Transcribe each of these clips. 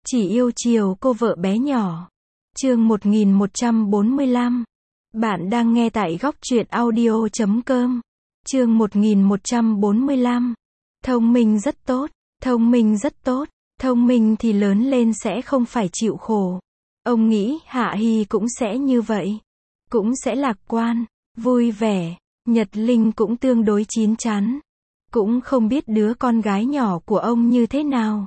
Chỉ yêu chiều cô vợ bé nhỏ. Chương 1145. Bạn đang nghe tại góc truyện audio.com. Chương 1145. Thông minh rất tốt, thông minh rất tốt, thông minh thì lớn lên sẽ không phải chịu khổ. Ông nghĩ Hạ Hy cũng sẽ như vậy. Cũng sẽ lạc quan, vui vẻ. Nhật Linh cũng tương đối chín chắn. Cũng không biết đứa con gái nhỏ của ông như thế nào.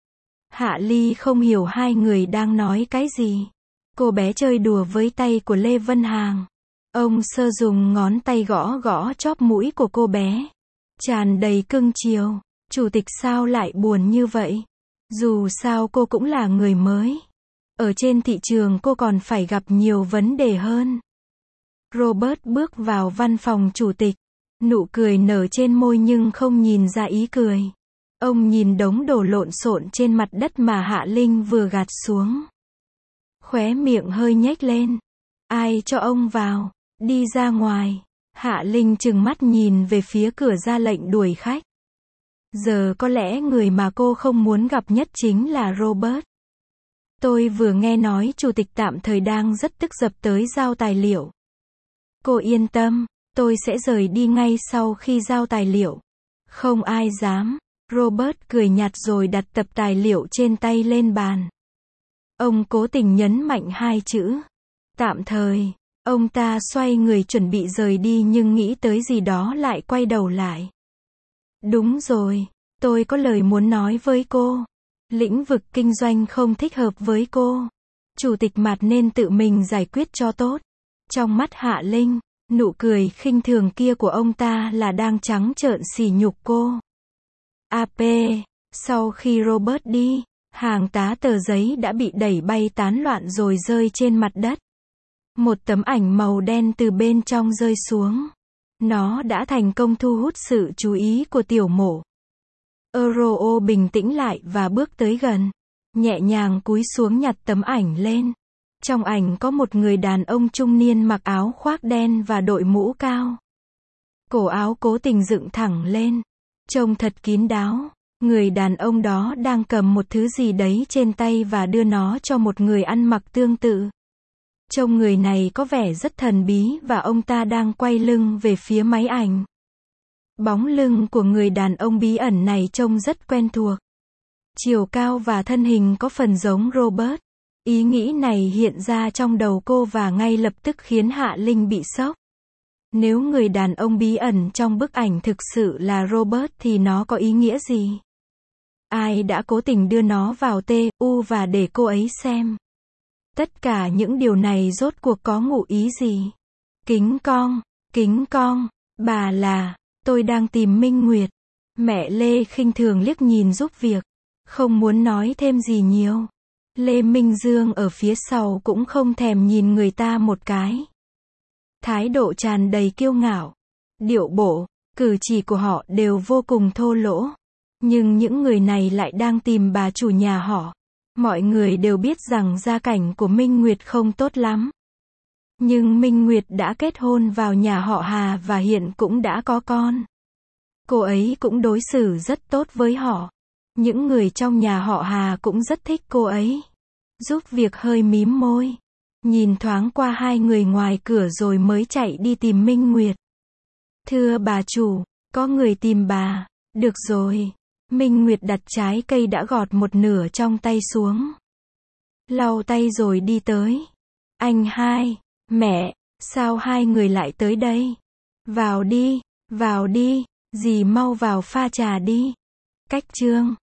Hạ Ly không hiểu hai người đang nói cái gì. Cô bé chơi đùa với tay của Lê Vân Hàng. Ông sơ dùng ngón tay gõ gõ chóp mũi của cô bé. Tràn đầy cưng chiều. Chủ tịch sao lại buồn như vậy? Dù sao cô cũng là người mới. Ở trên thị trường cô còn phải gặp nhiều vấn đề hơn. Robert bước vào văn phòng chủ tịch. Nụ cười nở trên môi nhưng không nhìn ra ý cười. Ông nhìn đống đồ lộn xộn trên mặt đất mà Hạ Linh vừa gạt xuống. Khóe miệng hơi nhếch lên. Ai cho ông vào? Đi ra ngoài. Hạ Linh trừng mắt nhìn về phía cửa ra lệnh đuổi khách. Giờ có lẽ người mà cô không muốn gặp nhất chính là Robert. Tôi vừa nghe nói chủ tịch tạm thời đang rất tức giận tới giao tài liệu. Cô yên tâm, tôi sẽ rời đi ngay sau khi giao tài liệu. Không ai dám. Robert cười nhạt rồi đặt tập tài liệu trên tay lên bàn. Ông cố tình nhấn mạnh hai chữ. Tạm thời. Ông ta xoay người chuẩn bị rời đi nhưng nghĩ tới gì đó lại quay đầu lại. Đúng rồi, tôi có lời muốn nói với cô. Lĩnh vực kinh doanh không thích hợp với cô. Chủ tịch Mạt nên tự mình giải quyết cho tốt. Trong mắt Hạ Linh, nụ cười khinh thường kia của ông ta là đang trắng trợn sỉ nhục cô. AP. Sau khi Robert đi, hàng tá tờ giấy đã bị đẩy bay tán loạn rồi rơi trên mặt đất. Một tấm ảnh màu đen từ bên trong rơi xuống. Nó đã thành công thu hút sự chú ý của tiểu mộ. Euro bình tĩnh lại và bước tới gần. Nhẹ nhàng cúi xuống nhặt tấm ảnh lên. Trong ảnh có một người đàn ông trung niên mặc áo khoác đen và đội mũ cao. Cổ áo cố tình dựng thẳng lên. Trông thật kín đáo. Người đàn ông đó đang cầm một thứ gì đấy trên tay và đưa nó cho một người ăn mặc tương tự. Trông người này có vẻ rất thần bí và ông ta đang quay lưng về phía máy ảnh. Bóng lưng của người đàn ông bí ẩn này trông rất quen thuộc. Chiều cao và thân hình có phần giống Robert. Ý nghĩ này hiện ra trong đầu cô và ngay lập tức khiến Hạ Linh bị sốc. Nếu người đàn ông bí ẩn trong bức ảnh thực sự là Robert thì nó có ý nghĩa gì? Ai đã cố tình đưa nó vào TU và để cô ấy xem? Tất cả những điều này rốt cuộc có ngụ ý gì? Kính con, bà là, tôi đang tìm Minh Nguyệt. Mẹ Lê khinh thường liếc nhìn giúp việc, không muốn nói thêm gì nhiều. Lê Minh Dương ở phía sau cũng không thèm nhìn người ta một cái. Thái độ tràn đầy kiêu ngạo, điệu bộ, cử chỉ của họ đều vô cùng thô lỗ. Nhưng những người này lại đang tìm bà chủ nhà họ. Mọi người đều biết rằng gia cảnh của Minh Nguyệt không tốt lắm. Nhưng Minh Nguyệt đã kết hôn vào nhà họ Hà và hiện cũng đã có con. Cô ấy cũng đối xử rất tốt với họ. Những người trong nhà họ Hà cũng rất thích cô ấy. Giúp việc hơi mím môi. Nhìn thoáng qua hai người ngoài cửa rồi mới chạy đi tìm Minh Nguyệt. Thưa bà chủ, có người tìm bà. Được rồi. Minh Nguyệt đặt trái cây đã gọt một nửa trong tay xuống. Lau tay rồi đi tới. Anh hai, mẹ, sao hai người lại tới đây? Vào đi, dì mau vào pha trà đi. Cách Trương,